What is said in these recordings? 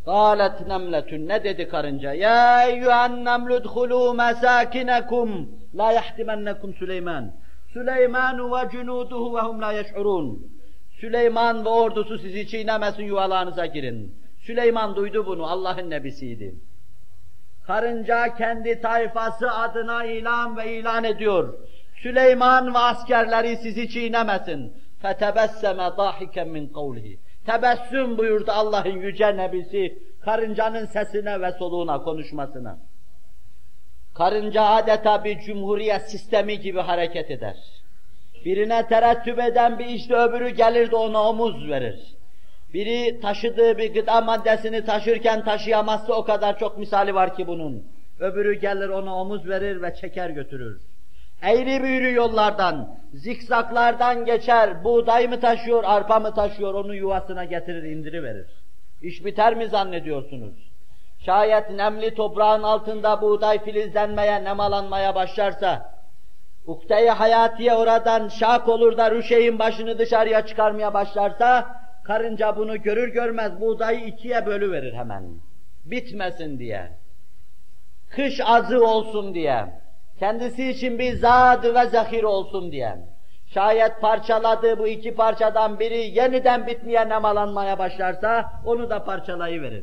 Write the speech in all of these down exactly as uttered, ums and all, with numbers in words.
قَالَتْ نَمْلَةٌ Ne dedi karınca? يَا اَيُّهَا النَّمْلُ ادْخُلُوا مَسَاكِنَكُمْ لَا يَحْتِمَنَّكُمْ سُلَيْمَانُ سُلَيْمَانُ وَجُنُودُهُ وَهُمْ لَا يَشْعُرُونَ Süleyman ve ordusu sizi çiğnemesin, yuvalarınıza girin. Süleyman duydu bunu, Allah'ın nebisiydi. Karınca kendi tayfası adına ilan ve ilan ediyor. Süleyman ve askerleri sizi çiğnemesin. فَتَبَسَّمَ ضَاحِكًا مِنْ قَوْلِهِ Tebessüm buyurdu Allah'ın yüce nebisi, karıncanın sesine ve soluğuna, konuşmasına. Karınca adeta bir cumhuriyet sistemi gibi hareket eder. Birine terettüp eden bir işte öbürü gelir de ona omuz verir. Biri taşıdığı bir gıda maddesini taşırken taşıyamazsa o kadar çok misali var ki bunun. Öbürü gelir ona omuz verir ve çeker götürür. Eğri büğrü yollardan, zikzaklardan geçer, buğday mı taşıyor, arpa mı taşıyor, onu yuvasına getirir, indiriverir. İş biter mi zannediyorsunuz? Şayet nemli toprağın altında buğday filizlenmeye, nemalanmaya başlarsa, ukde-i hayatiye oradan şak olur da rüşeğin başını dışarıya çıkarmaya başlarsa, karınca bunu görür görmez buğdayı ikiye bölüverir hemen. Bitmesin diye. Kış azı olsun diye. Kendisi için bir zad ve zahir olsun diye. Şayet parçaladığı bu iki parçadan biri yeniden bitmeye, nemalanmaya başlarsa onu da parçalayıverir.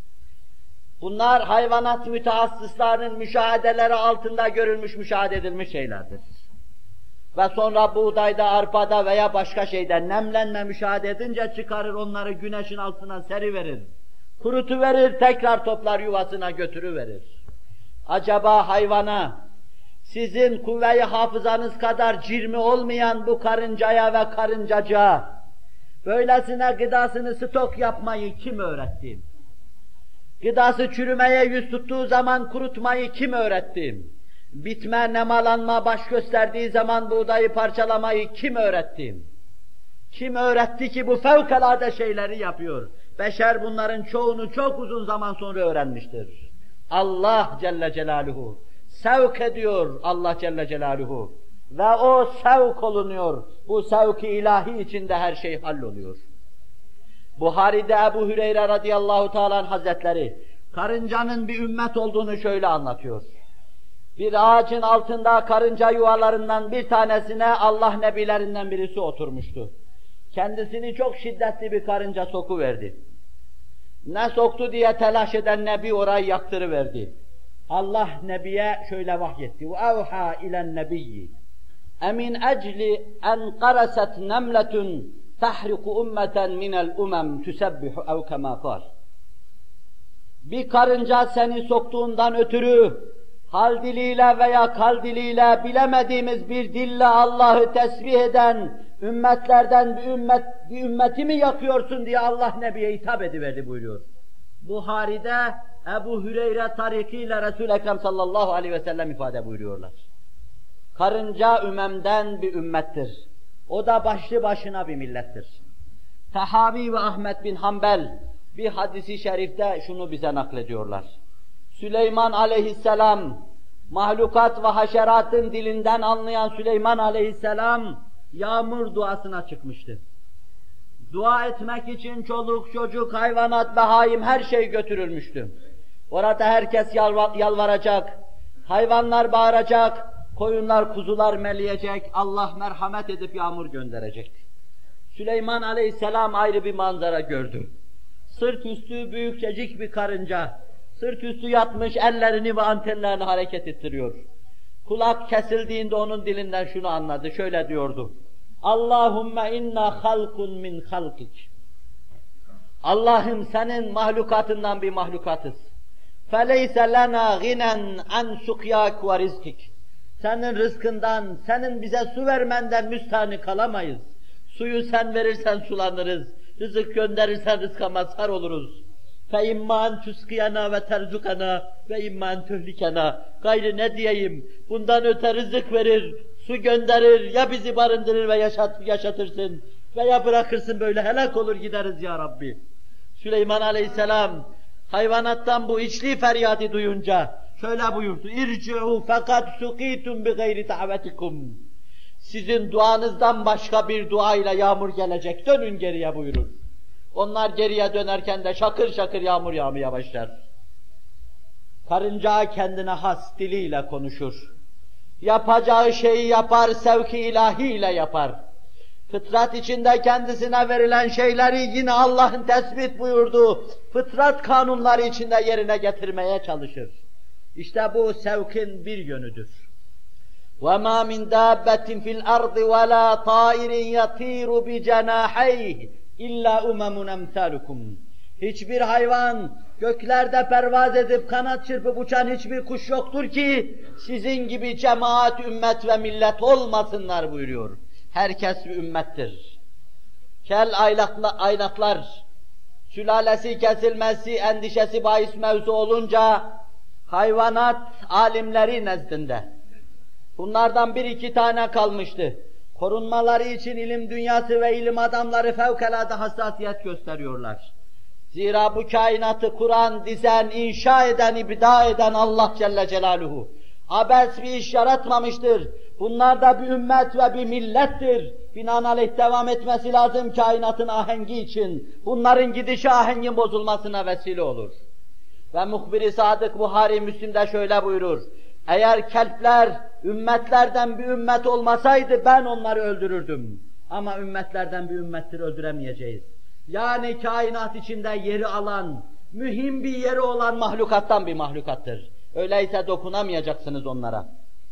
Bunlar hayvanat mütehassıslarının müşahedeleri altında görülmüş, müşahede edilmiş şeylerdir. Ve sonra buğdayda, arpada veya başka şeyde nemlenme müşahede edince çıkarır onları güneşin altına seriverir. Kurutuverir, tekrar toplar yuvasına götürüverir. Acaba hayvana, sizin kuvve-i hafızanız kadar cirmi olmayan bu karıncaya ve karıncacığa, böylesine gıdasını stok yapmayı kim öğretti? Gıdası çürümeye yüz tuttuğu zaman kurutmayı kim öğretti? Bitme, nemalanma baş gösterdiği zaman buğdayı parçalamayı kim öğretti? Kim öğretti ki bu fevkalade şeyleri yapıyor? Beşer bunların çoğunu çok uzun zaman sonra öğrenmiştir. Allah Celle Celaluhu sevk ediyor, Allah Celle Celaluhu, ve o sevk olunuyor. Bu sevk-i ilahi içinde her şey halloluyor. Buhari'de Ebu Hüreyre radıyallahu teala hazretleri karıncanın bir ümmet olduğunu şöyle anlatıyor. Bir ağacın altında karınca yuvalarından bir tanesine Allah nebilerinden birisi oturmuştu. Kendisini çok şiddetli bir karınca sokuverdi. Ne soktu diye telaş eden nebi orayı yaktırıverdi. Allah nebiye şöyle vahyetti. وَاَوْحَا اِلَى النَّبِيِّ اَمِنْ اَجْلِ اَنْ قَرَسَتْ نَمْلَةٌ تَحْرِقُ اُمَّةً مِنَ الْاُمَمْ تُسَبِّحُ اَوْ كَمَا قَالَ Bir karınca seni soktuğundan ötürü hal diliyle veya kal diliyle bilemediğimiz bir dille Allah'ı tesbih eden ümmetlerden bir ümmet bir ümmeti mi yakıyorsun diye Allah Nebi'ye hitap ediverdi buyuruyor. Buhari'de Ebu Hüreyre tarikiyle Resul-i Ekrem sallallahu aleyhi ve sellem ifade buyuruyorlar. Karınca ümemden bir ümmettir. O da başlı başına bir millettir. Tahavi ve Ahmet bin Hanbel bir hadisi şerifte şunu bize naklediyorlar. Süleyman aleyhisselam, mahlukat ve haşeratın dilinden anlayan Süleyman aleyhisselam yağmur duasına çıkmıştı. Dua etmek için çoluk, çocuk, hayvanat, behaim her şey götürülmüştü. Orada herkes yalvar, yalvaracak, hayvanlar bağıracak, koyunlar, kuzular meleyecek, Allah merhamet edip yağmur gönderecekti. Süleyman aleyhisselam ayrı bir manzara gördü. Sırt üstü büyükçecik bir karınca, sırt üstü yatmış ellerini ve antenlerini hareket ettiriyor. Kulak kesildiğinde onun dilinden şunu anladı, şöyle diyordu. Allahümme inna halkun min halkik. Allah'ım senin mahlukatından bir mahlukatız. Feleyse lena ginen an sukyak ve rizkik. Senin rızkından, senin bize su vermenden müstahni kalamayız. Suyu sen verirsen sulanırız. Rızık gönderirsen rızka mazhar oluruz. فَاِمَّا اَنْ تُسْقِيَنَا وَتَرْزُقَنَا وَاِمَّا اَنْ تُهْلِكَنَا Gayrı ne diyeyim? Bundan öte rızık verir, su gönderir, ya bizi barındırır ve yaşat, yaşatırsın veya bırakırsın böyle helak olur gideriz ya Rabbi. Süleyman aleyhisselam hayvanattan bu içli feryadı duyunca şöyle buyurdu. اِرْجِعُوا فَقَدْ سُقِيتُمْ بِغَيْرِ دَعْوَتِكُمْ Sizin duanızdan başka bir duayla yağmur gelecek, dönün geriye buyurun. Onlar geriye dönerken de şakır şakır yağmur yağmaya başlar. Karınca kendine has diliyle konuşur. Yapacağı şeyi yapar, sevki ilahiyle yapar. Fıtrat içinde kendisine verilen şeyleri yine Allah'ın tespit buyurduğu fıtrat kanunları içinde yerine getirmeye çalışır. İşte bu sevkin bir yönüdür. وَمَا مِنْ دَابَّةٍ فِي الْأَرْضِ وَلَا طَائِرٍ يَطِيرُ بِجَنَاحَيْهِ إِلَّا أُمَمٌ أَمْثَالُكُمْ. Hiçbir hayvan, göklerde pervaz edip kanat çırpıp uçan hiçbir kuş yoktur ki sizin gibi cemaat, ümmet ve millet olmasınlar buyuruyor. Herkes bir ümmettir. Kel aylakla, aylaklar, sülalesi kesilmesi endişesi bahis mevzu olunca hayvanat alimleri nezdinde bunlardan bir iki tane kalmıştı. Korunmaları için ilim dünyası ve ilim adamları fevkalade hassasiyet gösteriyorlar. Zira bu kainatı kuran, dizen, inşa eden, ibda eden Allah Celle Celaluhu abes bir iş yaratmamıştır. Bunlar da bir ümmet ve bir millettir. Binaenaleyh devam etmesi lazım kainatın ahengi için. Bunların gidişi ahengin bozulmasına vesile olur. Ve muhbir-i sadık Buhari Müslim'de şöyle buyurur. Eğer kelpler ümmetlerden bir ümmet olmasaydı ben onları öldürürdüm. Ama ümmetlerden bir ümmettir, öldüremeyeceğiz. Yani kainat içinde yeri alan, mühim bir yeri olan mahlukattan bir mahlukattır. Öyleyse dokunamayacaksınız onlara.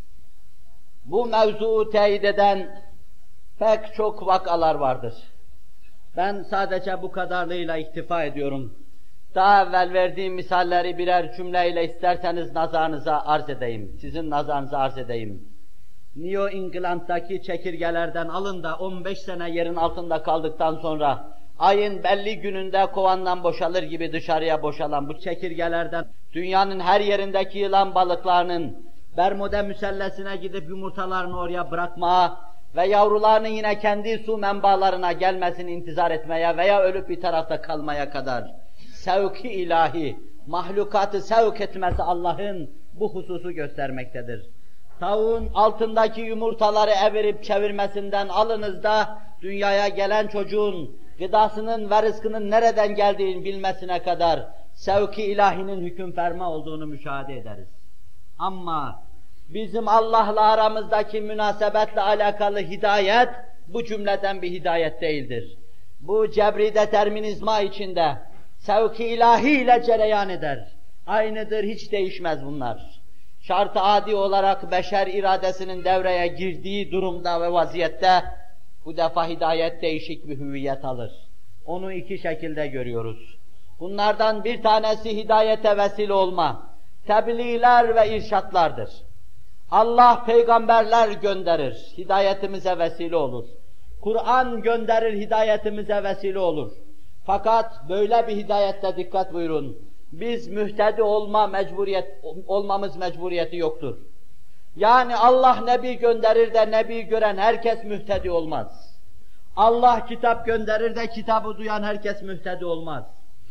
Bu mevzuu teyit eden pek çok vakalar vardır. Ben sadece bu kadarlığıyla iktifa ediyorum. Daha evvel verdiğim misalleri birer cümleyle isterseniz nazarınıza arz edeyim. Sizin nazarınıza arz edeyim. New England'daki çekirgelerden alın da on beş sene yerin altında kaldıktan sonra ayın belli gününde kovandan boşalır gibi dışarıya boşalan bu çekirgelerden dünyanın her yerindeki yılan balıklarının Bermuda müsellesine gidip yumurtalarını oraya bırakmaya ve yavrularının yine kendi su menbalarına gelmesini intizar etmeye veya ölüp bir tarafta kalmaya kadar sevki ilahi, mahlukatı sevk etmesi Allah'ın bu hususu göstermektedir. Tavuğun altındaki yumurtaları evirip çevirmesinden alınız da dünyaya gelen çocuğun gıdasının ve rızkının nereden geldiğini bilmesine kadar sevki ilahinin hüküm ferma olduğunu müşahede ederiz. Ama bizim Allah'la aramızdaki münasebetle alakalı hidayet bu cümleden bir hidayet değildir. Bu cebri determinizma içinde sevki ilahiyle cereyan eder. Aynıdır, hiç değişmez bunlar. Şart-ı adi olarak beşer iradesinin devreye girdiği durumda ve vaziyette bu defa hidayet değişik bir hüviyet alır. Onu iki şekilde görüyoruz. Bunlardan bir tanesi hidayete vesile olma, tebliğler ve irşatlardır. Allah peygamberler gönderir, hidayetimize vesile olur. Kur'an gönderir, hidayetimize vesile olur. Fakat böyle bir hidayette dikkat buyurun. Biz mühtedi olma mecburiyet olmamız mecburiyeti yoktur. Yani Allah nebi gönderir de nebi gören herkes mühtedi olmaz. Allah kitap gönderir de kitabı duyan herkes mühtedi olmaz.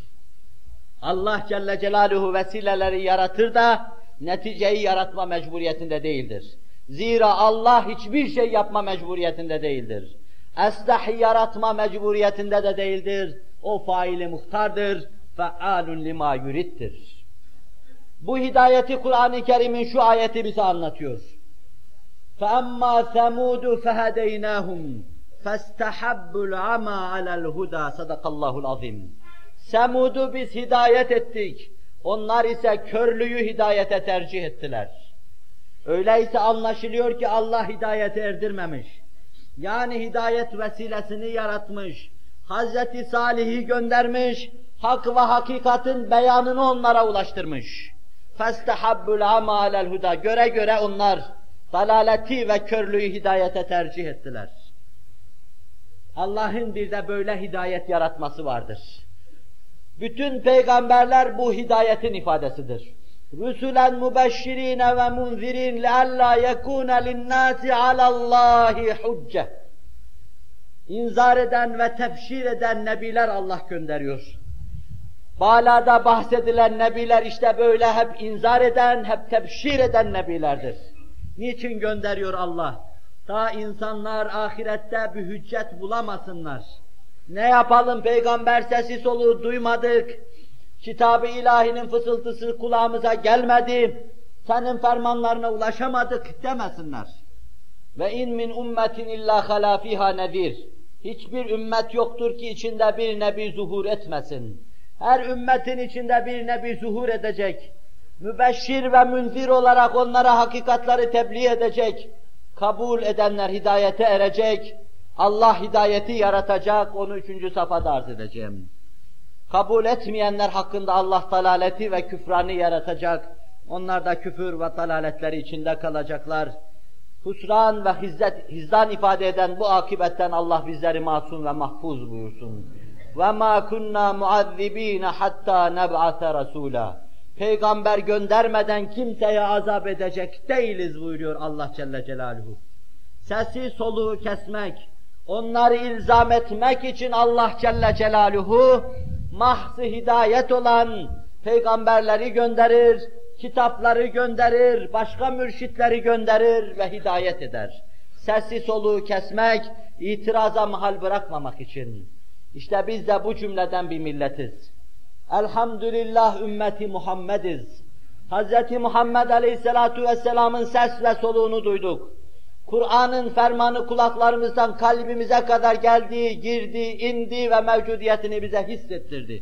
Allah Celle Celaluhu vesileleri yaratır da neticeyi yaratma mecburiyetinde değildir. Zira Allah hiçbir şey yapma mecburiyetinde değildir. Estahi yaratma mecburiyetinde de değildir. O faili muhtardır. Fealun lima yuriddir. Bu hidayeti Kur'an-ı Kerim'in şu ayeti bize anlatıyor. فَأَمَّا ثَمُودُ فَهَدَيْنَاهُمْ فَاسْتَحَبُّ الْعَمَى عَلَى الْهُدَى Sadakallahul azim. Semud'u biz hidayet ettik. Onlar ise körlüğü hidayete tercih ettiler. Öyleyse anlaşılıyor ki Allah hidayete erdirmemiş. Yani hidayet vesilesini yaratmış. Hazreti Salih'i göndermiş. Hak ve hakikatin beyanını onlara ulaştırmış. فَاسْتَحَبُّ الْعَمَى عَلَى الْهُدَى Göre göre onlar dalaleti ve körlüğü hidayete tercih ettiler. Allah'ın bir de böyle hidayet yaratması vardır. Bütün peygamberler bu hidayetin ifadesidir. رُسُلًا مُبَشِّرِينَ وَمُنْذِرِينَ لَأَلَّا يَكُونَ لِلنَّاسِ عَلَى اللّٰهِ حُجَّةٌ İnzar eden ve tebşir eden nebiler Allah gönderiyor. Balada bahsedilen nebiler işte böyle hep inzar eden, hep tebşir eden nebilerdir. Niçin gönderiyor Allah? Ta insanlar ahirette bir hüccet bulamasınlar. Ne yapalım, peygamber sesi soluğu duymadık, kitab-ı ilahinin fısıltısı kulağımıza gelmedi, senin fermanlarına ulaşamadık demesinler. Ve in min ummetin illa hala fiha nezir. Hiçbir ümmet yoktur ki içinde bir nebi zuhur etmesin. Her ümmetin içinde bir nebi zuhur edecek. Mübeşşir ve münzir olarak onlara hakikatları tebliğ edecek. Kabul edenler hidayete erecek. Allah hidayeti yaratacak. Onu üçüncü safhada arz edeceğim. Kabul etmeyenler hakkında Allah dalaleti ve küfranı yaratacak. Onlar da küfür ve dalaletleri içinde kalacaklar. Husran ve hizzet, hizdan ifade eden bu akibetten Allah bizleri masum ve mahfuz buyursun. وَمَا كُنَّا مُعَذِّب۪ينَ حَتَّى نَبْعَثَ رَسُولًا. Peygamber göndermeden kimseye azap edecek değiliz buyuruyor Allah Celle Celaluhu. Sesi soluğu kesmek, onları ilzam etmek için Allah Celle Celaluhu mahz-ı hidayet olan peygamberleri gönderir, kitapları gönderir, başka mürşitleri gönderir ve hidayet eder. Sesi soluğu kesmek, itiraza mahal bırakmamak için. İşte biz de bu cümleden bir milletiz. Elhamdülillah ümmeti Muhammediz. Hz. Muhammed Aleyhisselatu Vesselam'ın ses ve soluğunu duyduk. Kur'an'ın fermanı kulaklarımızdan kalbimize kadar geldi, girdi, indi ve mevcudiyetini bize hissettirdi.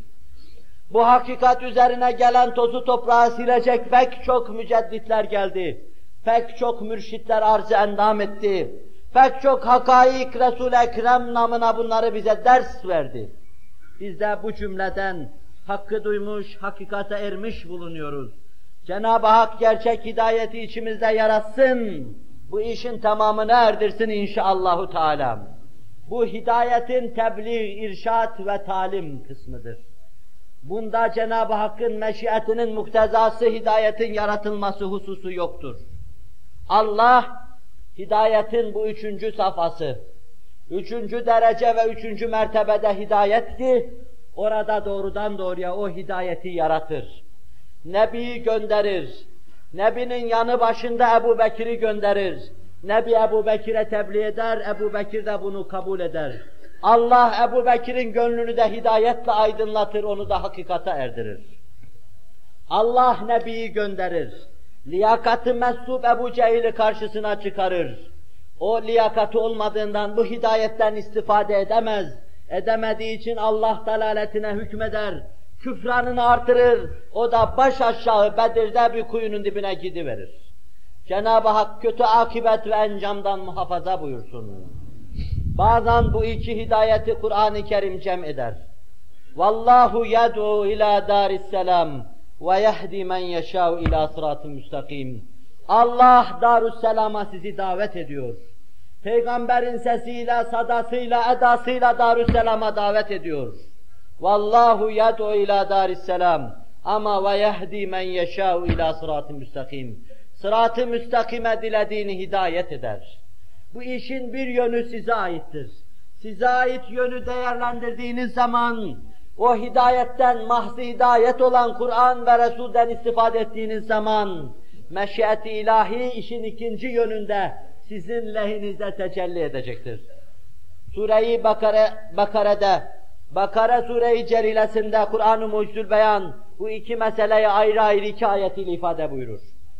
Bu hakikat üzerine gelen tozu toprağı silecek pek çok mücedditler geldi. Pek çok mürşitler arz-ı endam etti. Pek çok hakaik Resul-i Ekrem namına bunları bize ders verdi. Biz de bu cümleden hakkı duymuş, hakikate ermiş bulunuyoruz. Cenab-ı Hak gerçek hidayeti içimizde yaratsın. Bu işin tamamını erdirsin inşallahü teâlâ. Bu hidayetin tebliğ, irşat ve talim kısmıdır. Bunda Cenab-ı Hakk'ın meşiyetinin muktezası hidayetin yaratılması hususu yoktur. Allah, hidayetin bu üçüncü safhası, üçüncü derece ve üçüncü mertebede hidayet ki, orada doğrudan doğruya o hidayeti yaratır. Nebi'yi gönderir. Nebinin yanı başında Ebu Bekir'i gönderir. Nebi Ebu Bekir'e tebliğ eder, Ebu Bekir de bunu kabul eder. Allah Ebu Bekir'in gönlünü de hidayetle aydınlatır, onu da hakikate erdirir. Allah Nebi'yi gönderir. Liyakatı messup Ebu Cehil'i karşısına çıkarır. O liyakatı olmadığından bu hidayetten istifade edemez. Edemediği için Allah dalaletine hükmeder. Küfranını artırır. O da baş aşağı Bedir'de bir kuyunun dibine gidiverir. Cenab-ı Hak kötü akibet ve encamdan muhafaza buyursun. Bazen bu iki hidayeti Kur'an-ı Kerim cem eder. Vallahu yed'u ila darisselam ve yehdi men yeşâ'u ila sırat-ı müstakim. Allah Darüsselam'a sizi davet ediyor. Peygamberin sesiyle, sadasıyla, edasıyla Darüsselam'a davet ediyor. Vallahu yed'u ila darisselam ama ve yehdi men yeşâ'u ila sırat-ı müstakim. Sırat-ı müstakime dilediğini hidayet eder. Bu işin bir yönü size aittir. Size ait yönü değerlendirdiğiniz zaman, o hidayetten, mahz-ı hidayet olan Kur'an ve Resul'den istifade ettiğiniz zaman, meşiyet-i ilahi işin ikinci yönünde sizin lehinizde tecelli edecektir. Sure-i Bakara, Bakara'da, Bakara Sure-i Celilesinde Kur'an-ı Mucizül Beyan bu iki meseleyi ayrı ayrı iki ayetiyle ifade buyurur.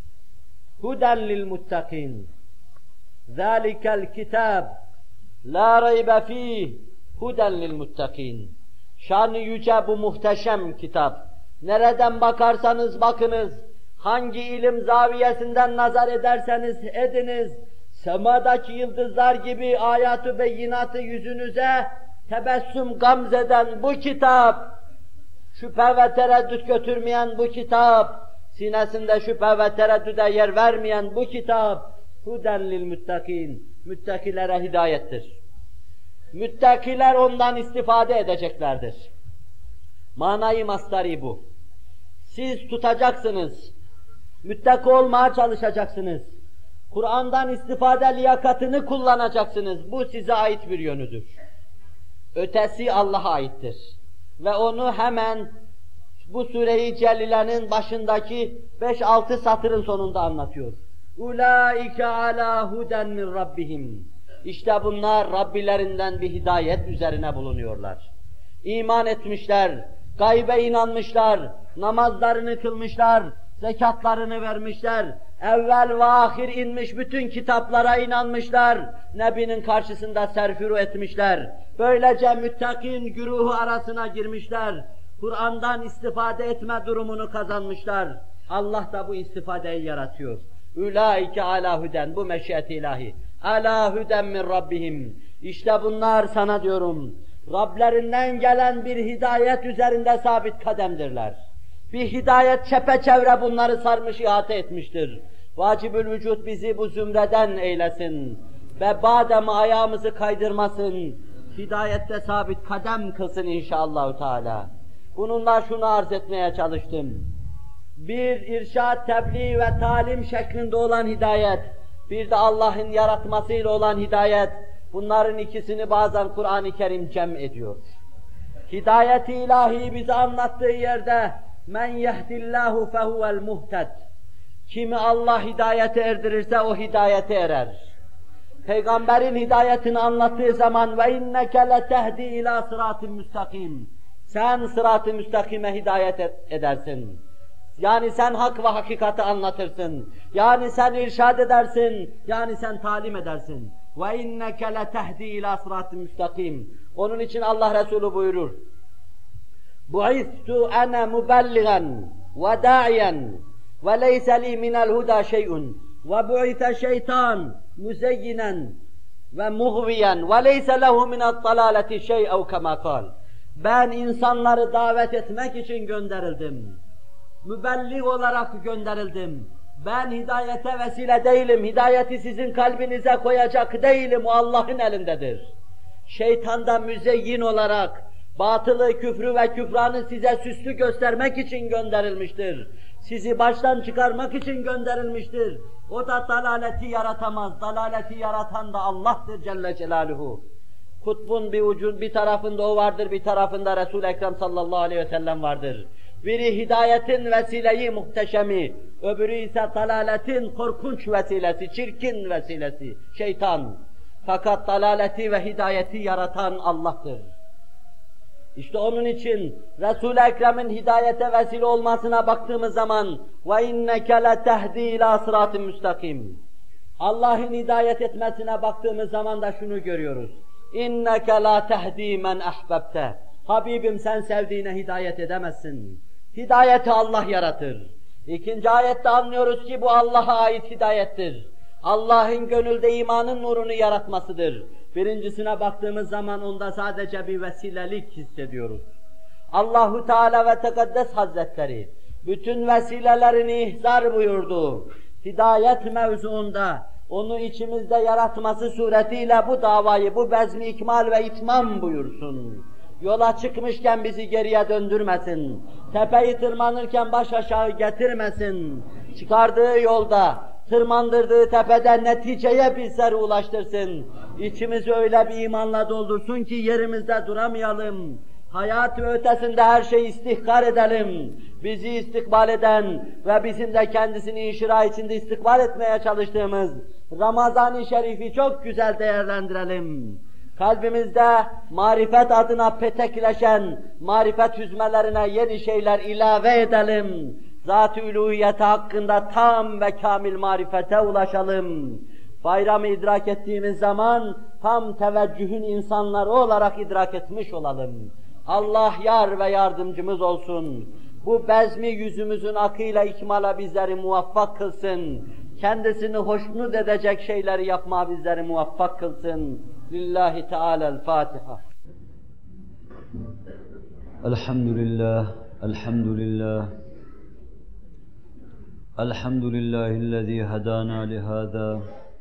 Huden lil muttakin. Zalikel kitab la raybe fih huden lil muttakin. Şan-ı yüce bu muhteşem kitap. Nereden bakarsanız bakınız, hangi ilim zaviyesinden nazar ederseniz ediniz, semadaki yıldızlar gibi ayat-ı beyinatı yüzünüze tebessüm gamzeden bu kitap, şüphe ve tereddüt götürmeyen bu kitap, sinesinde şüphe ve tereddüde yer vermeyen bu kitap, huden lil muttakin, müttakilere hidayettir. Müttakiler ondan istifade edeceklerdir. Manayı mastarî bu. Siz tutacaksınız, müttaki olmaya çalışacaksınız. Kur'an'dan istifade liyakatını kullanacaksınız. Bu size ait bir yönüdür. Ötesi Allah'a aittir. Ve onu hemen bu Sure-i Celile'nin başındaki beş altı satırın sonunda anlatıyor. Ulaike ala huden min rabbihim. İşte bunlar Rabbilerinden bir hidayet üzerine bulunuyorlar. İman etmişler, gaybe inanmışlar, namazlarını kılmışlar, zekatlarını vermişler, evvel ve ahir inmiş bütün kitaplara inanmışlar, Nebinin karşısında serfuru etmişler. Böylece müttakin güruhu arasına girmişler, Kur'an'dan istifade etme durumunu kazanmışlar. Allah da bu istifadeyi yaratıyor. Ulaike ala huden, bu meşiyet ilahi. Ala huden min Rabbihim. İşte bunlar sana diyorum, Rablerinden gelen bir hidayet üzerinde sabit kademdirler. Bir hidayet çepeçevre bunları sarmış, ihate etmiştir. Vacibül vücut bizi bu zümreden eylesin ve badem ayağımızı kaydırmasın, hidayette sabit kadem kılsın inşallah Teala. Bununla şunu arz etmeye çalıştım. Bir irşad, tebliğ ve talim şeklinde olan hidayet, bir de Allah'ın yaratmasıyla olan hidayet, bunların ikisini bazen Kur'an-ı Kerim cem ediyor. Hidayet-i ilahi bize anlattığı yerde men yehdillahu fehuvel muhted. Kimi Allah hidayete erdirirse o hidayete erer. Peygamberin hidayetini anlattığı zaman ve inneke letehdi ila sıratın müstakim. Sen sırat-ı müstakime hidayet edersin. Yani sen hak ve hakikati anlatırsın. Yani sen irşad edersin. Yani sen talim edersin. Ve inneke letehdi ila sıratın müstakim. Onun için Allah Resulü buyurur. Bu'istu ana mubelligan ve da'iyen ve leyse li minel huda şey'un ve bu'ite şeytan muzeyyinen ve muhviyen ve leyse lehu minel dalaleti şey'ev kema kal. Ben insanları davet etmek için gönderildim. Mübelliğ olarak gönderildim. Ben hidayete vesile değilim, hidayeti sizin kalbinize koyacak değilim, o Allah'ın elindedir. Şeytan da müzeyyin olarak, batılı, küfrü ve küfranı size süslü göstermek için gönderilmiştir. Sizi baştan çıkarmak için gönderilmiştir. O da dalaleti yaratamaz, dalaleti yaratan da Allah'tır Celle Celaluhu. Kutbun bir ucun bir tarafında o vardır, bir tarafında Resul-i Ekrem sallallahu aleyhi ve sellem vardır. Biri hidayetin vesileyi muhteşemi, öbürü ise dalaletin korkunç vesilesi, çirkin vesilesi, şeytan. Fakat dalaleti ve hidayeti yaratan Allah'tır. İşte onun için Resul-i Ekrem'in hidayete vesile olmasına baktığımız zaman وَاِنَّكَ لَتَهْدِي اِلٰى صِرَاطٍ müstakim. Allah'ın hidayet etmesine baktığımız zaman da şunu görüyoruz. اِنَّكَ لَا تَهْدِي مَنْ اَحْبَبْتَ. Habibim sen sevdiğine hidayet edemezsin. Hidayeti Allah yaratır. İkinci ayette anlıyoruz ki bu Allah'a ait hidayettir. Allah'ın gönülde imanın nurunu yaratmasıdır. Birincisine baktığımız zaman onda sadece bir vesilelik hissediyoruz. Allahu Teala ve Tekaddes Hazretleri bütün vesilelerini ihzar buyurdu. Hidayet mevzuunda onu içimizde yaratması suretiyle bu davayı, bu bezmi ikmal ve itmam buyursun. Yola çıkmışken bizi geriye döndürmesin. Tepeyi tırmanırken baş aşağı getirmesin. Çıkardığı yolda, tırmandırdığı tepeden neticeye bizleri ulaştırsın. İçimizi öyle bir imanla doldursun ki yerimizde duramayalım. Hayat ve ötesinde her şeyi istihkar edelim. Bizi istikbal eden ve bizim de kendisini inşira içinde istikbal etmeye çalıştığımız Ramazan-ı Şerif'i çok güzel değerlendirelim. Kalbimizde marifet adına petekleşen marifet hüzmelerine yeni şeyler ilave edelim. Zat-ı uluhiyeti hakkında tam ve kamil marifete ulaşalım. Bayramı idrak ettiğimiz zaman tam teveccühün insanları olarak idrak etmiş olalım. Allah yar ve yardımcımız olsun. Bu bezmi yüzümüzün akıyla ikmala bizleri muvaffak kılsın. Kendisini hoşnut edecek şeyleri yapmaya bizleri muvaffak kılsın. Lillahi Teala'l-Fatiha. Elhamdülillah, elhamdülillah. Elhamdülillahillezî hedâna lihâzâ.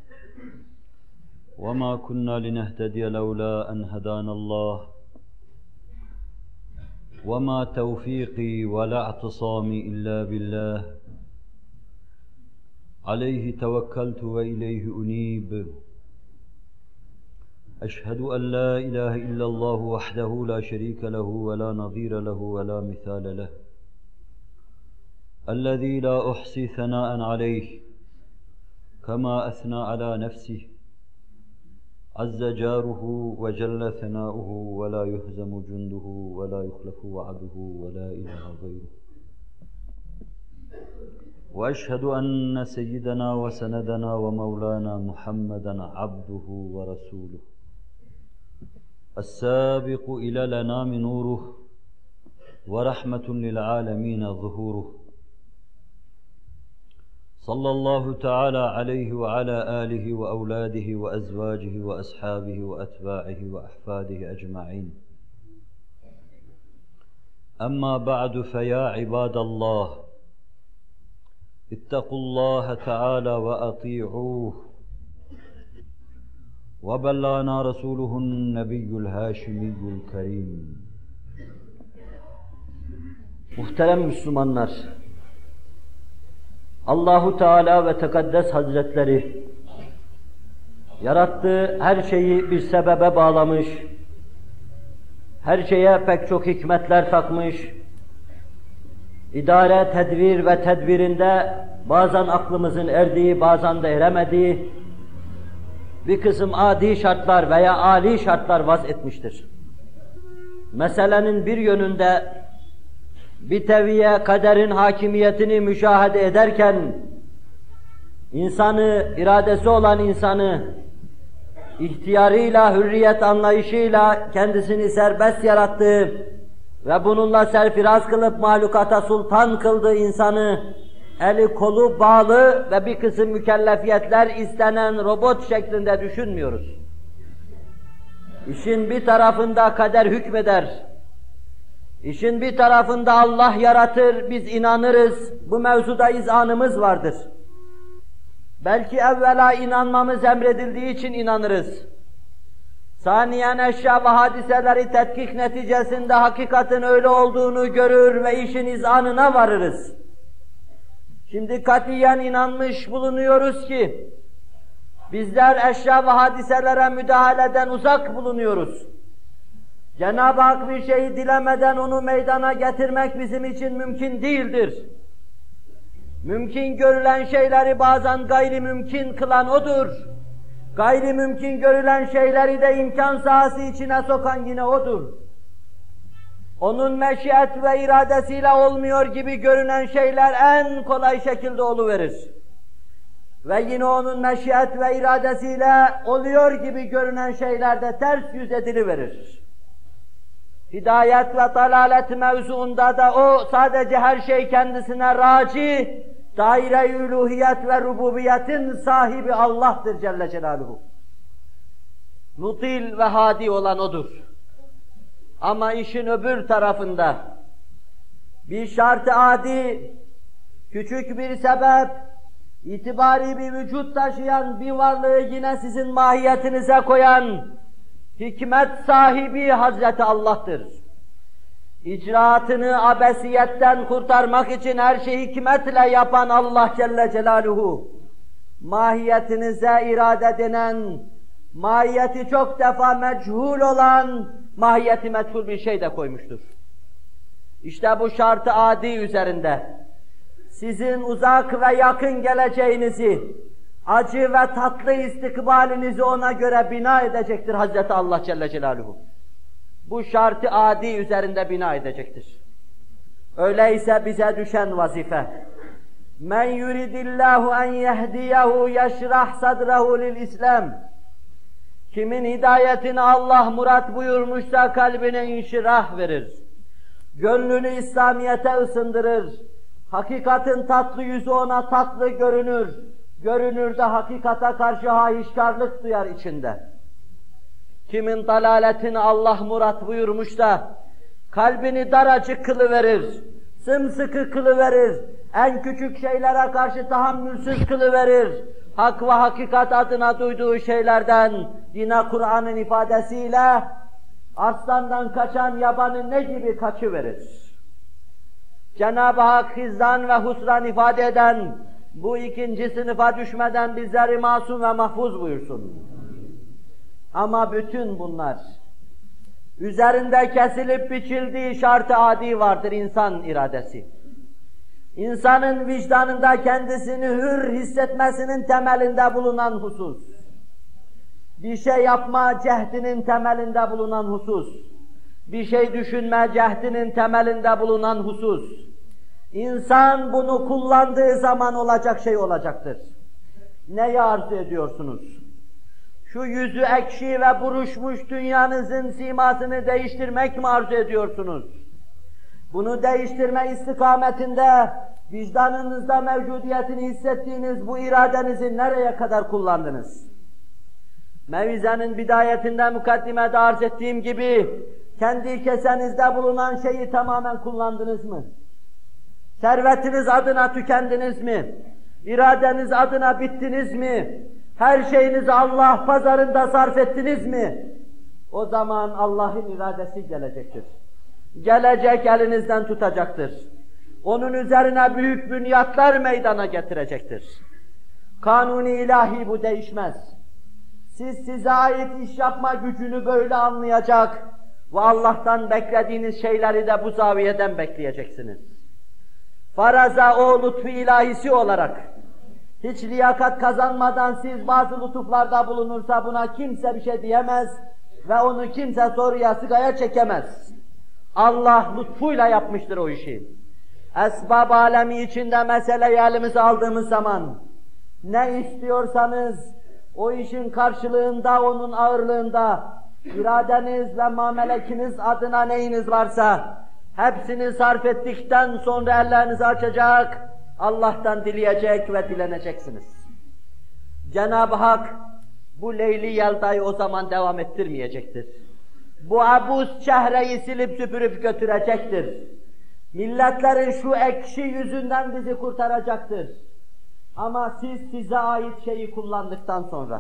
وَمَا كُنَّا لِنَهْتَدِيَ لَوْلَا أَنْ هَدَانَ اللّٰهُ وَمَا تَوْفِيقِي وَلَا اعْتِصَامِي إِلَّا بِاللّٰهِ عَلَيْهِ تَوَكَّلْتُ وَإِلَيْهِ أُنِيبُ أشهد أن لا إله إلا الله وحده لا شريك له ولا نظير له ولا مثال له الذي لا أحصي ثناء عليه كما أثنى على نفسه عز جاره وجل ثناؤه ولا يهزم جنده ولا يخلف وعده ولا إله غيره. وأشهد أن سيدنا وسندنا ومولانا محمدا عبده ورسوله السابق إلى الأنام نوره ورحمة للعالمين ظهوره صلى الله تعالى عليه وعلى آله وأولاده وأزواجه وأصحابه وأتباعه وأحفاده أجمعين. أما بعد فيا عباد الله اتقوا الله تعالى وأطيعوه. وبلغنا رسوله النبي الهاشمي الكريم. Muhterem Müslümanlar, Allahu Teala ve Tekaddes Hazretleri yarattığı her şeyi bir sebebe bağlamış, her şeye pek çok hikmetler takmış, idare, tedbir ve tedbirinde bazen aklımızın erdiği, bazen de eremediği bir kısım adi şartlar veya âli şartlar vaz etmiştir. Meselenin bir yönünde bir teviye kaderin hakimiyetini müşahede ederken insanı, iradesi olan insanı ihtiyarıyla, hürriyet anlayışıyla kendisini serbest yarattığı ve bununla serfiraz kılıp mahlukata sultan kıldığı insanı eli kolu bağlı ve bir kısım mükellefiyetler istenen robot şeklinde düşünmüyoruz. İşin bir tarafında kader hükmeder, İşin bir tarafında Allah yaratır, biz inanırız, bu mevzuda izanımız vardır. Belki evvela inanmamız emredildiği için inanırız. Saniyen eşya ve hadiseleri tetkik neticesinde hakikatin öyle olduğunu görür ve işin izanına varırız. Şimdi katiyen inanmış bulunuyoruz ki, bizler eşya ve hadiselere müdahaleden uzak bulunuyoruz. Cenab-ı Hak bir şeyi dilemeden onu meydana getirmek bizim için mümkün değildir. Mümkün görülen şeyleri bazen gayri mümkün kılan O'dur. Gayri mümkün görülen şeyleri de imkan sahası içine sokan yine O'dur. Onun meşiyet ve iradesiyle olmuyor gibi görünen şeyler en kolay şekilde oluverir. Ve yine onun meşiyet ve iradesiyle oluyor gibi görünen şeyler de ters yüz ediliverir. Hidayet ve dalalet mevzuunda da o sadece her şey kendisine raci, daire-i uluhiyet ve rububiyetin sahibi Allah'tır Celle Celaluhu. Mutil ve hadi olan O'dur. Ama işin öbür tarafında bir şart-ı adi, küçük bir sebep, itibari bir vücut taşıyan bir varlığı yine sizin mahiyetinize koyan hikmet sahibi Hazreti Allah'tır. İcraatını abesiyetten kurtarmak için her şeyi hikmetle yapan Allah Celle Celaluhu, mahiyetinize irade denen, mahiyeti çok defa meçhul olan, mahiyeti meçhul bir şey de koymuştur. İşte bu şart-ı adi üzerinde, sizin uzak ve yakın geleceğinizi, acı ve tatlı istikbalinizi ona göre bina edecektir Hazreti Allah Celle Celaluhu. Bu şart-ı adi üzerinde bina edecektir. Öyleyse bize düşen vazife, men yuridillahu en yehdiyehu yeşrah sadrahu lil İslam. Kimin hidayetini Allah murat buyurmuşsa kalbine inşirah verir. Gönlünü İslamiyete ısındırır. Hakikatin tatlı yüzü ona tatlı görünür. Görünür de hakikata karşı hahişkarlık duyar içinde. Kimin dalaletini Allah murat buyurmuşsa kalbini daracık kılıverir, sımsıkı kılıverir, en küçük şeylere karşı tahammülsüz kılıverir. Hak ve hakikat adına duyduğu şeylerden yine Kur'an'ın ifadesiyle arslandan kaçan yabanı ne gibi kaçıverir. Cenab-ı Hak hizdan ve husran ifade eden bu ikinci sınıfa düşmeden bizleri masum ve mahfuz buyursun. Ama bütün bunlar üzerinde kesilip biçildiği şart-ı adi vardır insan iradesi. İnsanın vicdanında kendisini hür hissetmesinin temelinde bulunan husus. bir şey yapma cehdinin temelinde bulunan husus, bir şey düşünme cehdinin temelinde bulunan husus. İnsan bunu kullandığı zaman olacak şey olacaktır. Neyi arzu ediyorsunuz? Şu yüzü ekşi ve buruşmuş dünyanızın simasını değiştirmek mi arzu ediyorsunuz? Bunu değiştirme istikametinde vicdanınızda mevcudiyetini hissettiğiniz bu iradenizi nereye kadar kullandınız? Mevizenin bidayetinde mukaddimede arz ettiğim gibi kendi kesenizde bulunan şeyi tamamen kullandınız mı? Servetiniz adına tükendiniz mi? İradeniz adına bittiniz mi? Her şeyinizi Allah pazarında sarf ettiniz mi? O zaman Allah'ın iradesi gelecektir. Gelecek elinizden tutacaktır. Onun üzerine büyük bünyatlar meydana getirecektir. Kanuni ilahi bu değişmez. Siz size ait iş yapma gücünü böyle anlayacak ve Allah'tan beklediğiniz şeyleri de bu zaviyeden bekleyeceksiniz. Faraza o lütfu ilahisi olarak hiç liyakat kazanmadan siz bazı lütuflarda bulunursa buna kimse bir şey diyemez ve onu kimse soruya sıkaya çekemez. Allah lütfuyla yapmıştır o işi. Esbab alemi içinde meseleyi elimize aldığımız zaman ne istiyorsanız o işin karşılığında, onun ağırlığında iradeniz ve mamelekiniz adına neyiniz varsa hepsini sarf ettikten sonra ellerinizi açacak, Allah'tan dileyecek ve dileneceksiniz. Cenab-ı Hak bu Leyli Yelda'yı o zaman devam ettirmeyecektir. Bu abuz çehreyi silip süpürüp götürecektir. Milletlerin şu ekşi yüzünden bizi kurtaracaktır. Ama siz size ait şeyi kullandıktan sonra,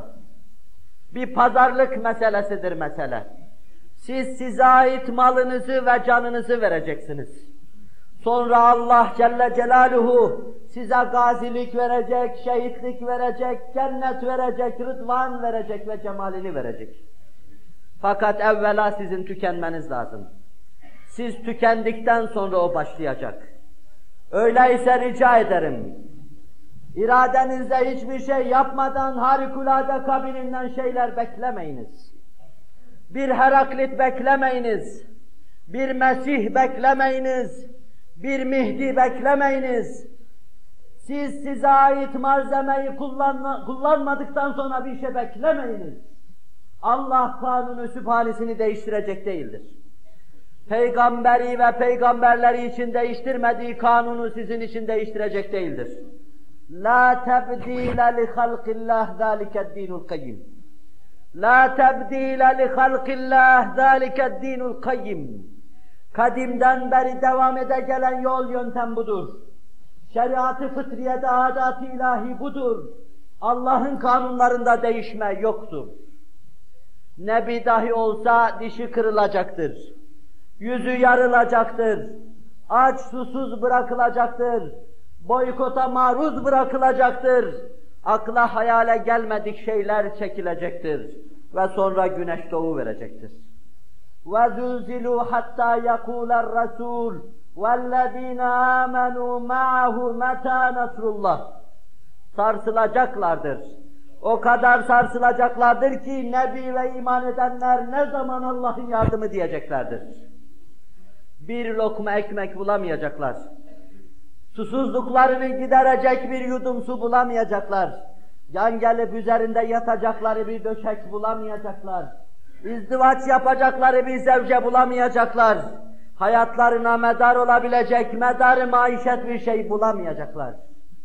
bir pazarlık meselesidir mesele. Siz size ait malınızı ve canınızı vereceksiniz. Sonra Allah Celle Celaluhu size gazilik verecek, şehitlik verecek, cennet verecek, rıdvan verecek ve cemalini verecek. Fakat evvela sizin tükenmeniz lazım. Siz tükendikten sonra o başlayacak. Öyleyse rica ederim, iradenizde hiçbir şey yapmadan harikulade kabilinden şeyler beklemeyiniz. Bir Heraklit beklemeyiniz, bir Mesih beklemeyiniz, bir Mihdi beklemeyiniz. Siz size ait malzemeyi kullanma, kullanmadıktan sonra bir şey beklemeyiniz. Allah kanunu sübhanesini değiştirecek değildir. Peygamberi ve peygamberleri için değiştirmediği kanunu sizin için değiştirecek değildir. La tebdile li halqillah zalike'd-dinul kayyim. La tebdile li halqillah zalike'd-dinul kayyim. Kadimden beri devam ede gelen yol yöntem budur. Şeriat-ı fıtriyede adat-ı ilahi budur. Allah'ın kanunlarında değişme yoktur. Nebi dahi olsa dişi kırılacaktır. Yüzü yarılacaktır. Aç susuz bırakılacaktır. Boykota maruz bırakılacaktır. Akla hayale gelmedik şeyler çekilecektir. Ve sonra güneş doğu verecektir. وَزُلْزِلُوا حَتَّى يَقُولَ الرَّسُولُ وَالَّذ۪ينَ آمَنُوا مَعَهُ مَتَى نَصْرُ اللّٰهِ Sarsılacaklardır. O kadar sarsılacaklardır ki Nebi ve iman edenler ne zaman Allah'ın yardımı diyeceklerdir. Bir lokma ekmek bulamayacaklar. Susuzluklarını giderecek bir yudum su bulamayacaklar. Yan gelip üzerinde yatacakları bir döşek bulamayacaklar. İzdivaç yapacakları bir zevce bulamayacaklar. Hayatlarına medar olabilecek, medar-ı maişet bir şey bulamayacaklar.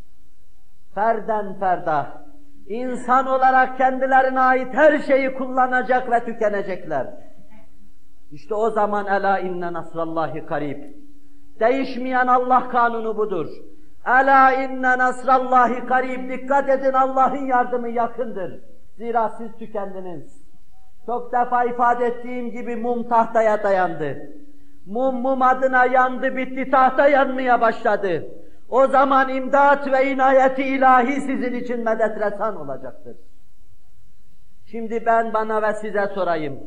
Ferden ferda, insan olarak kendilerine ait her şeyi kullanacak ve tükenecekler. İşte o zaman ela inne nasrallahi karib. Değişmeyen Allah kanunu budur. Ela inne nasrallahi karib. Dikkat edin, Allah'ın yardımı yakındır. Zira siz tükendiniz. Çok defa ifade ettiğim gibi mum tahtaya dayandı. Mum mum adına yandı, bitti, tahta yanmaya başladı. O zaman imdat ve inayeti ilahi sizin için medetresan olacaktır. Şimdi ben bana ve size sorayım.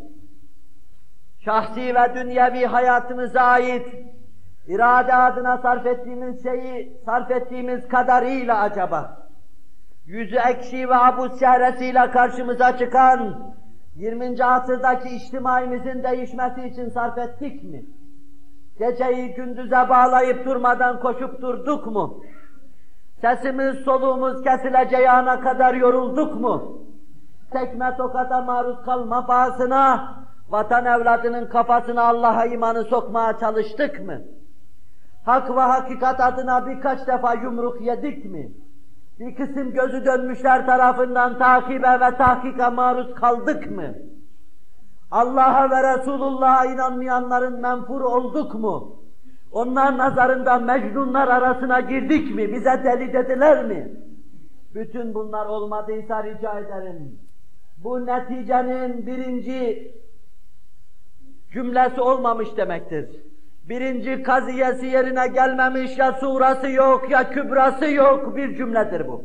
Şahsi ve dünyevi hayatımıza ait irade adına sarf ettiğimiz şeyi sarf ettiğimiz kadarıyla acaba yüzü ekşi ve abuz çehresiyle karşımıza çıkan yirminci asırdaki içtimaimizin değişmesi için sarf ettik mi? Geceyi gündüze bağlayıp durmadan koşup durduk mu? Sesimiz, soluğumuz kesileceği ana kadar yorulduk mu? Tekme tokata maruz kalma pahasına, vatan evladının kafasına Allah'a imanı sokmaya çalıştık mı? Hak ve hakikat adına birkaç defa yumruk yedik mi? Bir kısım gözü dönmüşler tarafından takibe ve tahkika maruz kaldık mı? Allah'a ve Resulullah'a inanmayanların menfur olduk mu? Onlar nazarında mecnunlar arasına girdik mi? Bize deli dediler mi? Bütün bunlar olmadıysa rica ederim. Bu neticenin birinci cümlesi olmamış demektir. Birinci kaziyesi yerine gelmemiş, ya surası yok ya kübrası yok bir cümledir bu.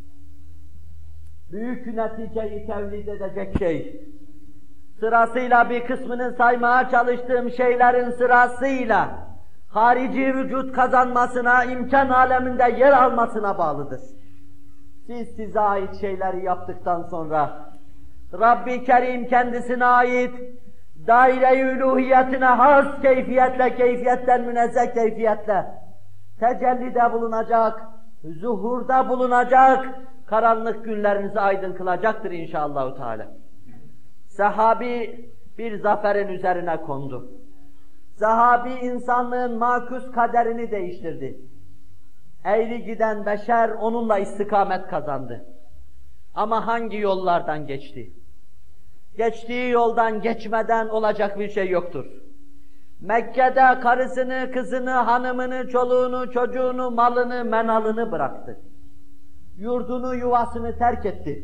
Büyük neticeyi tevlid edecek şey. Sırasıyla bir kısmını saymaya çalıştığım şeylerin sırasıyla harici vücut kazanmasına, imkan aleminde yer almasına bağlıdır. Siz size ait şeyleri yaptıktan sonra Rabbi Kerim kendisine ait daire-i uluhiyetine has keyfiyetle, keyfiyetten münezzeh keyfiyetle tecellide bulunacak, zuhurda bulunacak, karanlık günlerinizi aydın kılacaktır inşallah Teala. Sahabi bir zaferin üzerine kondu. Sahabi insanlığın makus kaderini değiştirdi. Eğri giden beşer onunla istikamet kazandı. Ama hangi yollardan geçti? Geçtiği yoldan geçmeden olacak bir şey yoktur. Mekke'de karısını, kızını, hanımını, çoluğunu, çocuğunu, malını, menalını bıraktı. Yurdunu, yuvasını terk etti.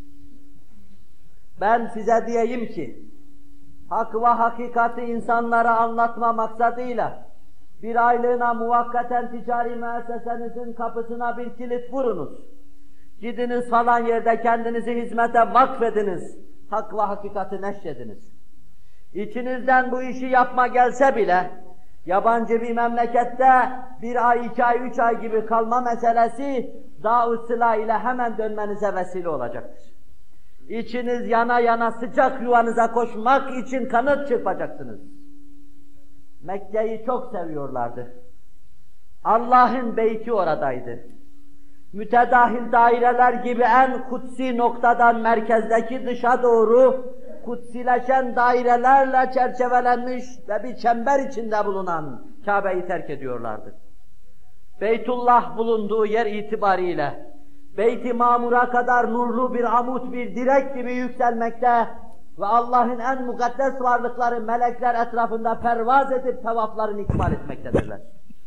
Ben size diyeyim ki, hak ve hakikati insanlara anlatma maksadıyla bir aylığına muvakkaten ticari müessesenizin kapısına bir kilit vurunuz. Gidiniz falan yerde kendinizi hizmete vakfediniz. Hak ve hakikati neşrediniz. İçinizden bu işi yapma gelse bile, yabancı bir memlekette bir ay, iki ay, üç ay gibi kalma meselesi Dâ-ı Sıla ile hemen dönmenize vesile olacaktır. İçiniz yana yana sıcak yuvanıza koşmak için kanat çırpacaksınız. Mekke'yi çok seviyorlardı. Allah'ın beyti oradaydı. Mütedahil daireler gibi en kutsi noktadan merkezdeki dışa doğru kutsileşen dairelerle çerçevelenmiş ve bir çember içinde bulunan Kabe'yi terk ediyorlardı. Beytullah bulunduğu yer itibariyle Beyt-i Mamur'a kadar nurlu bir amut, bir direk gibi yükselmekte ve Allah'ın en mukaddes varlıkları melekler etrafında pervaz edip tevaflarını ikmal etmektedirler.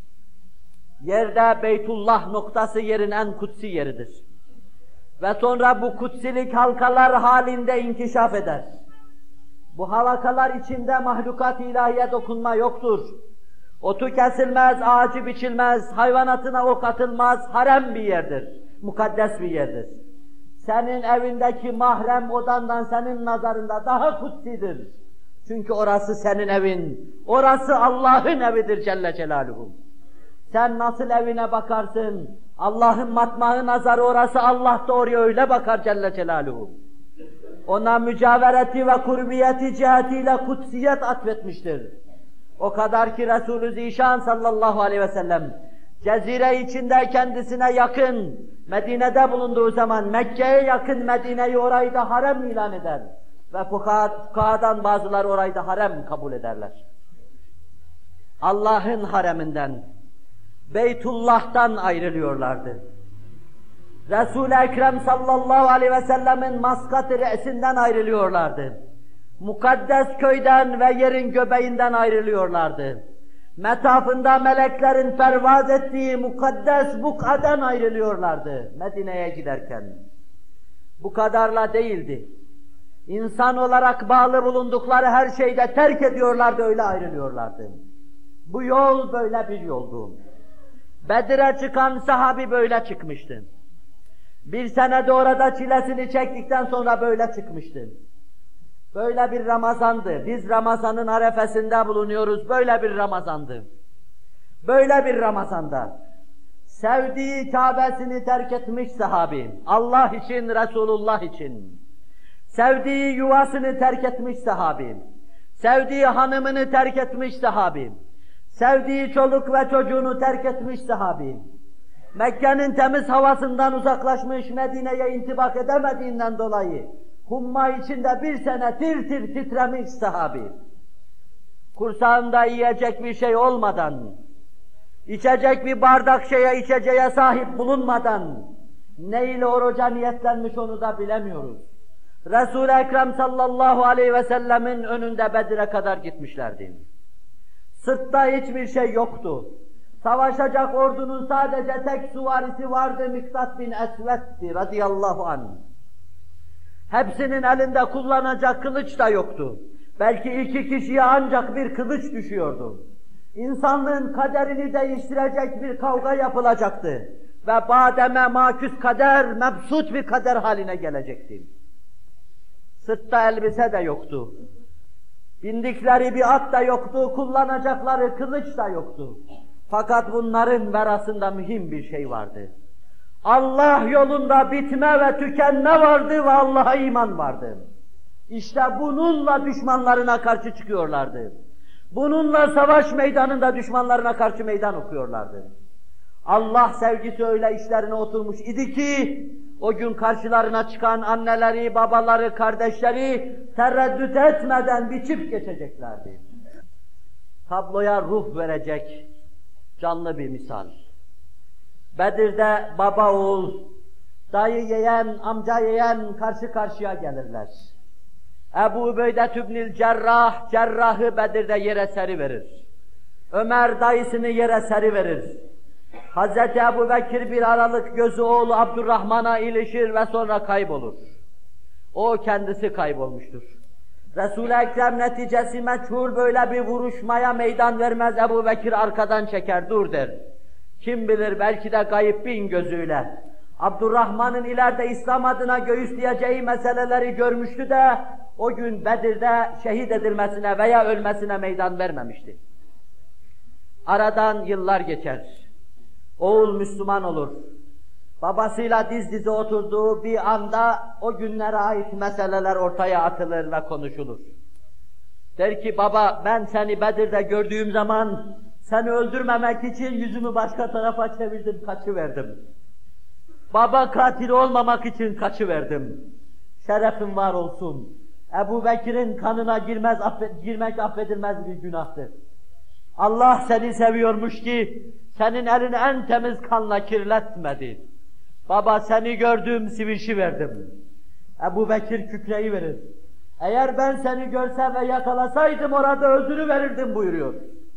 Yerde Beytullah noktası yerin en kutsi yeridir. Ve sonra bu kutsilik halkalar halinde inkişaf eder. Bu halkalar içinde mahlukat ilahiye dokunma yoktur. Otu kesilmez, ağacı biçilmez, hayvanatına ok atılmaz, harem bir yerdir, mukaddes bir yerdir. Senin evindeki mahrem odandan senin nazarında daha kutsidir. Çünkü orası senin evin, orası Allah'ın evidir Celle Celaluhu. Sen nasıl evine bakarsın, Allah'ın matmağı nazarı orası, Allah da oraya öyle bakar Celle Celaluhu. Ona mücavereti ve kurbiyeti cihetiyle kutsiyet atfetmiştir. O kadar ki Resulü Zişan sallallahu aleyhi ve sellem cezire içinde kendisine yakın Medine'de bulunduğu zaman Mekke'ye yakın Medine'yi orayı da harem ilan eder. Ve fukahadan bazıları orayı da harem kabul ederler. Allah'ın hareminden, Beytullah'tan ayrılıyorlardı. Resul-i Ekrem sallallahu aleyhi ve sellemin maskat-ı re'sinden ayrılıyorlardı. Mukaddes köyden ve yerin göbeğinden ayrılıyorlardı. Metafında meleklerin pervaz ettiği mukaddes buk'adan ayrılıyorlardı Medine'ye giderken. Bu kadarla değildi. İnsan olarak bağlı bulundukları her şeyde terk ediyorlardı, öyle ayrılıyorlardı. Bu yol böyle bir yoldu. Bedir'e çıkan sahabi böyle çıkmıştı. Bir senede orada çilesini çektikten sonra böyle çıkmıştı. Böyle bir Ramazandı. Biz Ramazan'ın arefesinde bulunuyoruz. Böyle bir Ramazandı. Böyle bir Ramazanda sevdiği Kâbesini terk etmiş sahabi. Allah için, Resulullah için. Sevdiği yuvasını terk etmiş sahabi, sevdiği hanımını terk etmiş sahabi, sevdiği çoluk ve çocuğunu terk etmiş sahabi, Mekke'nin temiz havasından uzaklaşmış, Medine'ye intibak edemediğinden dolayı humma içinde bir sene tir tir titremiş sahabi, kursağında yiyecek bir şey olmadan, içecek bir bardak şeye içeceğe sahip bulunmadan ne ile oruca niyetlenmiş onu da bilemiyoruz. Resul-i Ekrem sallallahu aleyhi ve sellemin önünde Bedir'e kadar gitmişlerdi. Sırtta hiçbir şey yoktu. Savaşacak ordunun sadece tek süvarisi vardı, Miktat bin Esved'ti radıyallahu anh. Hepsinin elinde kullanacak kılıç da yoktu. Belki iki kişiye ancak bir kılıç düşüyordu. İnsanlığın kaderini değiştirecek bir kavga yapılacaktı. Ve bademe maküs kader, mebsut bir kader haline gelecekti. Sırtta elbise de yoktu. Bindikleri bir at da yoktu, kullanacakları kılıç da yoktu. Fakat bunların arasında mühim bir şey vardı. Allah yolunda bitme ve tükenme vardı ve Allah'a iman vardı. İşte bununla düşmanlarına karşı çıkıyorlardı. Bununla savaş meydanında düşmanlarına karşı meydan okuyorlardı. Allah sevgisi öyle işlerine oturmuş idi ki, o gün karşılarına çıkan anneleri, babaları, kardeşleri tereddüt etmeden biçip geçeceklerdi. Tabloya ruh verecek canlı bir misal. Bedir'de baba oğul, dayı yeğen, amca yeğen karşı karşıya gelirler. Ebu Übeyde İbnül Cerrah, cerrahı Bedir'de yere seriverir. Ömer dayısını yere seriverir. Hazreti Ebu Bekir bir aralık gözü oğlu Abdurrahman'a ilişir ve sonra kaybolur. O kendisi kaybolmuştur. Resul-i Ekrem neticesi meçhul böyle bir vuruşmaya meydan vermez, Ebu Bekir arkadan çeker, dur der. Kim bilir belki de gayip bin gözüyle Abdurrahman'ın ileride İslam adına göğüsleyeceği meseleleri görmüştü de o gün Bedir'de şehit edilmesine veya ölmesine meydan vermemişti. Aradan yıllar geçer. Oğul Müslüman olur. Babasıyla diz dize oturduğu bir anda o günlere ait meseleler ortaya atılır ve konuşulur. Der ki baba ben seni Bedir'de gördüğüm zaman seni öldürmemek için yüzümü başka tarafa çevirdim, kaçıverdim. Baba katil olmamak için kaçıverdim. Şerefin var olsun. Ebu Bekir'in kanına girmez, affet, girmek affedilmez bir günahtır. Allah seni seviyormuş ki senin elini en temiz kanla kirletmedi. Baba seni gördüm, sivişi verdim. Ebu Bekir kükreyi verir. Eğer ben seni görse ve yakalasaydım orada öldürüverirdim buyuruyor.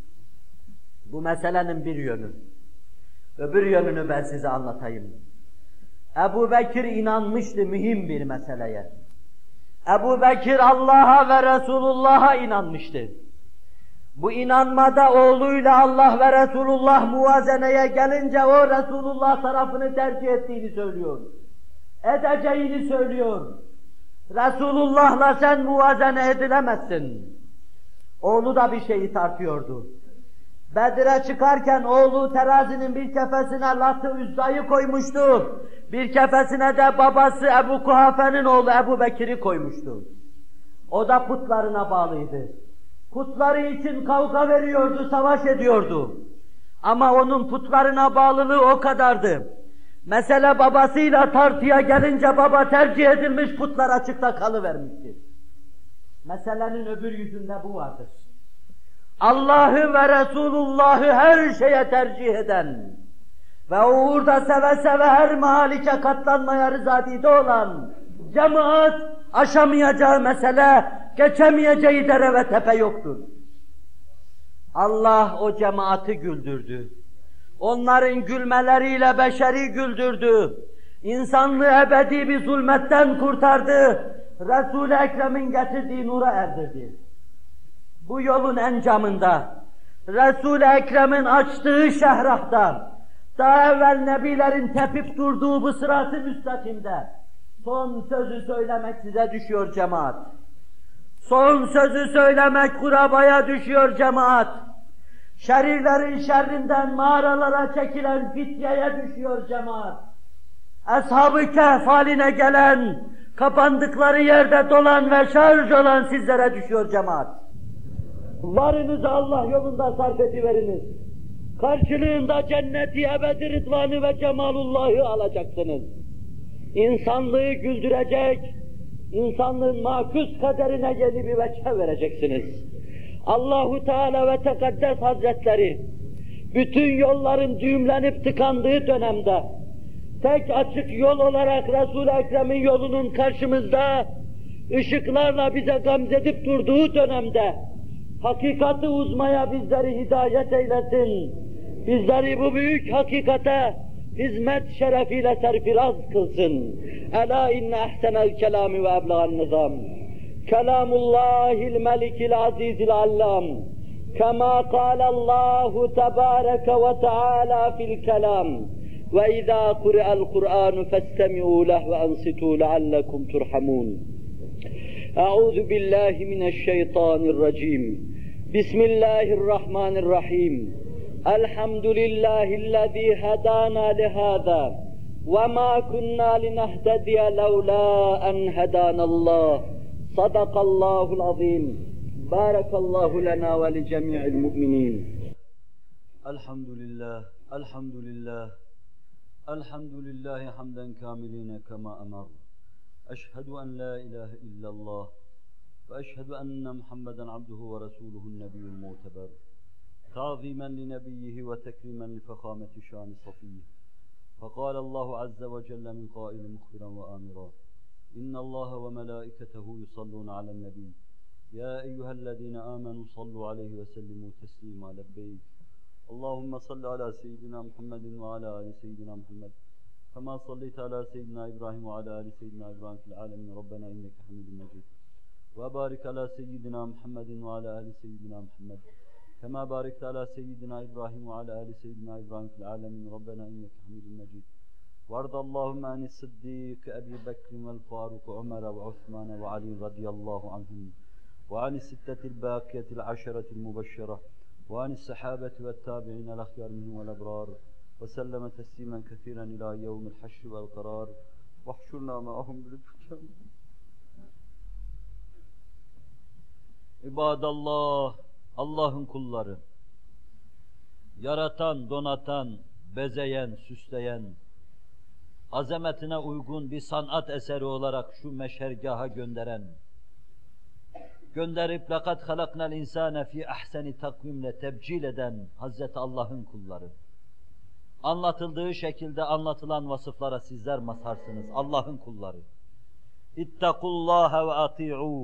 Bu meselenin bir yönü. Öbür yönünü ben size anlatayım. Ebu Bekir inanmıştı mühim bir meseleye. Ebu Bekir Allah'a ve Resulullah'a inanmıştı. Bu inanmada oğluyla Allah ve Resulullah muvazeneye gelince o Resulullah tarafını tercih ettiğini söylüyor. Edeceğini söylüyor. Resulullah'la sen muvazene edilemezsin. Oğlu da bir şeyi tartıyordu. Bedir'e çıkarken oğlu terazinin bir kefesine Lat-ı Üzza'yı koymuştu. Bir kefesine de babası Ebu Kuhafe'nin oğlu Ebu Bekir'i koymuştu. O da putlarına bağlıydı. Putları için kavga veriyordu, savaş ediyordu. Ama onun putlarına bağlılığı o kadardı. Mesele babasıyla tartıya gelince baba tercih edilmiş, putlar açıkta kalıvermişti. Meselenin öbür yüzünde bu vardır. Allah'ı ve Resulullah'ı her şeye tercih eden ve o uğurda seve seve her mahalike katlanmaya rızadide olan cemaat aşamayacağı mesele, geçemeyeceği dere ve tepe yoktur. Allah o cemaati güldürdü. Onların gülmeleriyle beşeri güldürdü. İnsanlığı ebedi bir zulmetten kurtardı. Resul-i Ekrem'in getirdiği nura erdirdi. Bu yolun encamında, Resul-i Ekrem'in açtığı şehrahta, daha evvel nebilerin tepip durduğu bu sırat-ı müstakimde son sözü söylemek size düşüyor cemaat. Son sözü söylemek kurabaya düşüyor cemaat. Şerirlerin şerrinden mağaralara çekilen fityeye düşüyor cemaat. Ashab-ı Kehf haline gelen, kapandıkları yerde dolan ve şarj olan sizlere düşüyor cemaat. Varınızı Allah yolunda sarf ediveriniz. Karşılığında cenneti, ebedi rıdvanı ve cemalullahı alacaksınız. İnsanlığı güldürecek, insanlığın makus kaderine yeni bir veçhe vereceksiniz. Allahu Teala ve Tekaddes Hazretleri, bütün yolların düğümlenip tıkandığı dönemde, tek açık yol olarak Resul-i Ekrem'in yolunun karşımızda, ışıklarla bize gamzedip durduğu dönemde, hakikati uzmaya bizleri hidayet eylesin. Bizleri bu büyük hakikate hizmet şerefiyle serfiraz kılsın. Ela inne ahsenel kelami ve eblagan nizam. Kelamullahil melikil azizil allam. Kema kâlallahu tebâreke ve teâlâ fil kelam. Ve izâ kuri'el Kur'anu festemi'û leh ve ansitû leallekum turhamûn. Euzu billahi mineşşeytanirracim. Bismillahirrahmanirrahim. Elhamdülillahi'llezî hedâna lihâzâ ve mâ kunnâ linehtediye levlâ en hedânallâh. Sadakallâhul azîm. Bârekallâhu lenâ ve li cemî'il mu'minîn. Elhamdülillah, elhamdülillah. Elhamdülillahi hamden kâmilîne kemâ emar. Eşhedü en la ilahe illallah ve eşhedü enne Muhammeden abduhu ve resuluhu'n nebiyyül mu'teber. Ta'zimen li nebiyyihi ve tekrimen li fekhameti şan-ı safiyyi. Fekâle Allahu azze ve celle min qâili muhbiran ve âmira. İnnallâhe ve melâiketehu yusallûne alen nebiyy. Ya eyyühellezîne âmenû sallû aleyhi ve sellimû teslîmâ lebbeyk. Allahümme salli ala seyyidina Muhammedin ve ala ali seyyidina Muhammed. Kema salleyte ala seyyidina İbrahim ve ala ali seyyidina İbrahim fil âlemin. Rabbena inneke hamidun mecid. Ve barik ala seyyidina Muhammedin ve ala ali seyyidina Muhammed. Kema barekte ala seyyidina İbrahim ve ala ali seyyidina İbrahim fil âlemin. Rabbena inneke hamidun mecid. Vardallahümme anis sıddîk Ebi Bekr vel Faruk Ömer ve Osman ve Ali radıyallahu anhum. Ve anis sittetil bâkiyetil aşeretil mübeşşere. Ve anis sahabeti ve tabi'in el-ahyar minhum vel-ebrar. Ve selleme teslimen kethiren ila yevmil haşri vel karar. Vahşurna ma'ahum bilütfüken. İbadallah, Allah'ın kulları, yaratan, donatan, bezeyen, süsleyen, azametine uygun bir sanat eseri olarak şu meşhergaha gönderen, gönderip لَقَدْ خَلَقْنَا الْاِنْسَانَ فِي اَحْسَنِ takvimle tebcil eden Hazreti Allah'ın kulları. Anlatıldığı şekilde anlatılan vasıflara sizler mazharsınız, Allah'ın kulları. اِتَّقُوا اللّٰهَ وَاَطِيعُوهُ.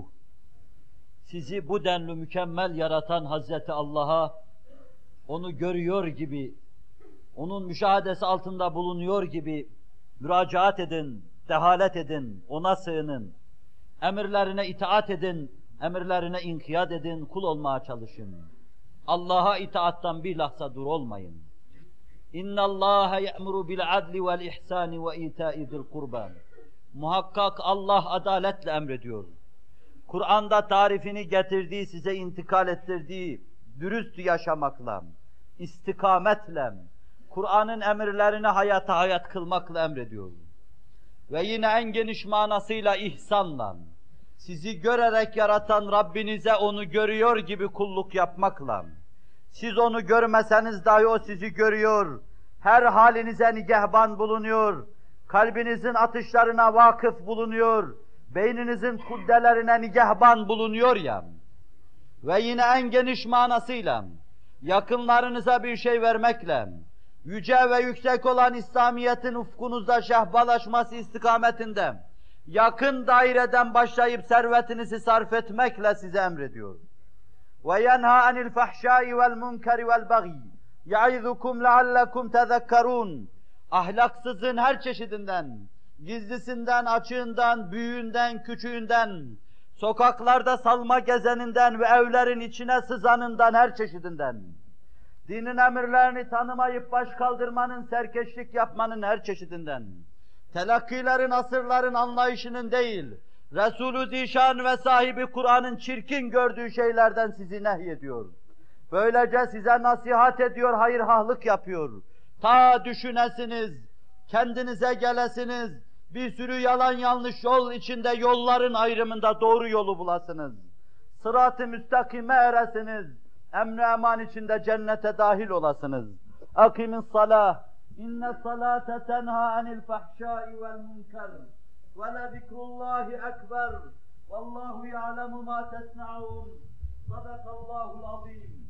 Sizi bu denli mükemmel yaratan Hazreti Allah'a, onu görüyor gibi, onun müşahadesi altında bulunuyor gibi müracaat edin, dehalet edin, ona sığının, emirlerine itaat edin, emirlerine inkiyat edin, kul olmaya çalışın. Allah'a itaattan bir lahza dur olmayın. İnna Allaha ya'muru bil adli vel ihsani ve ita'i zil kurban. Muhakkak Allah adaletle emrediyor. Kur'an'da tarifini getirdiği, size intikal ettirdiği dürüst yaşamakla, istikametle, Kur'an'ın emirlerine hayata hayat kılmakla emrediyor. Ve yine en geniş manasıyla ihsanla, sizi görerek yaratan Rabbinize onu görüyor gibi kulluk yapmakla, siz onu görmeseniz dahi o sizi görüyor, her halinize nigehban bulunuyor, kalbinizin atışlarına vakıf bulunuyor, beyninizin kuddelerine nigehban bulunuyor ya. Ve yine en geniş manasıyla, yakınlarınıza bir şey vermekle, yüce ve yüksek olan İslamiyet'in ufkunuzda şehbalaşması istikametinde, yakın daireden başlayıp servetinizi sarf etmekle size emrediyor. وَيَنْهَا عَنِ الْفَحْشَاءِ وَالْمُنْكَرِ وَالْبَغِيِّ يَعِذُكُمْ لَعَلَّكُمْ تَذَكَّرُونَ. Ahlaksızın her çeşidinden, gizlisinden, açığından, büyüğünden, küçüğünden, sokaklarda salma gezeninden ve evlerin içine sızanından, her çeşidinden, dinin emirlerini tanımayıp baş kaldırmanın, serkeşlik yapmanın her çeşidinden, telakkilerin, asırların anlayışının değil, Resulü Zişan ve sahibi Kur'an'ın çirkin gördüğü şeylerden sizi nehyediyor. Böylece size nasihat ediyor, hayırhahlık yapıyor. Ta düşünesiniz, kendinize gelesiniz, Bir sürü yalan yanlış yol içinde yolların ayrımında doğru yolu bulasınız. Sırat-ı müstakime eresiniz. Emn-i eman içinde cennete dahil olasınız. Akimis salah. İnne salate tenha anil fahşai vel münker. Ve le zikrullahi ekber. Vallahu ya'lemu ma tesna'un. Sadakallahul azim.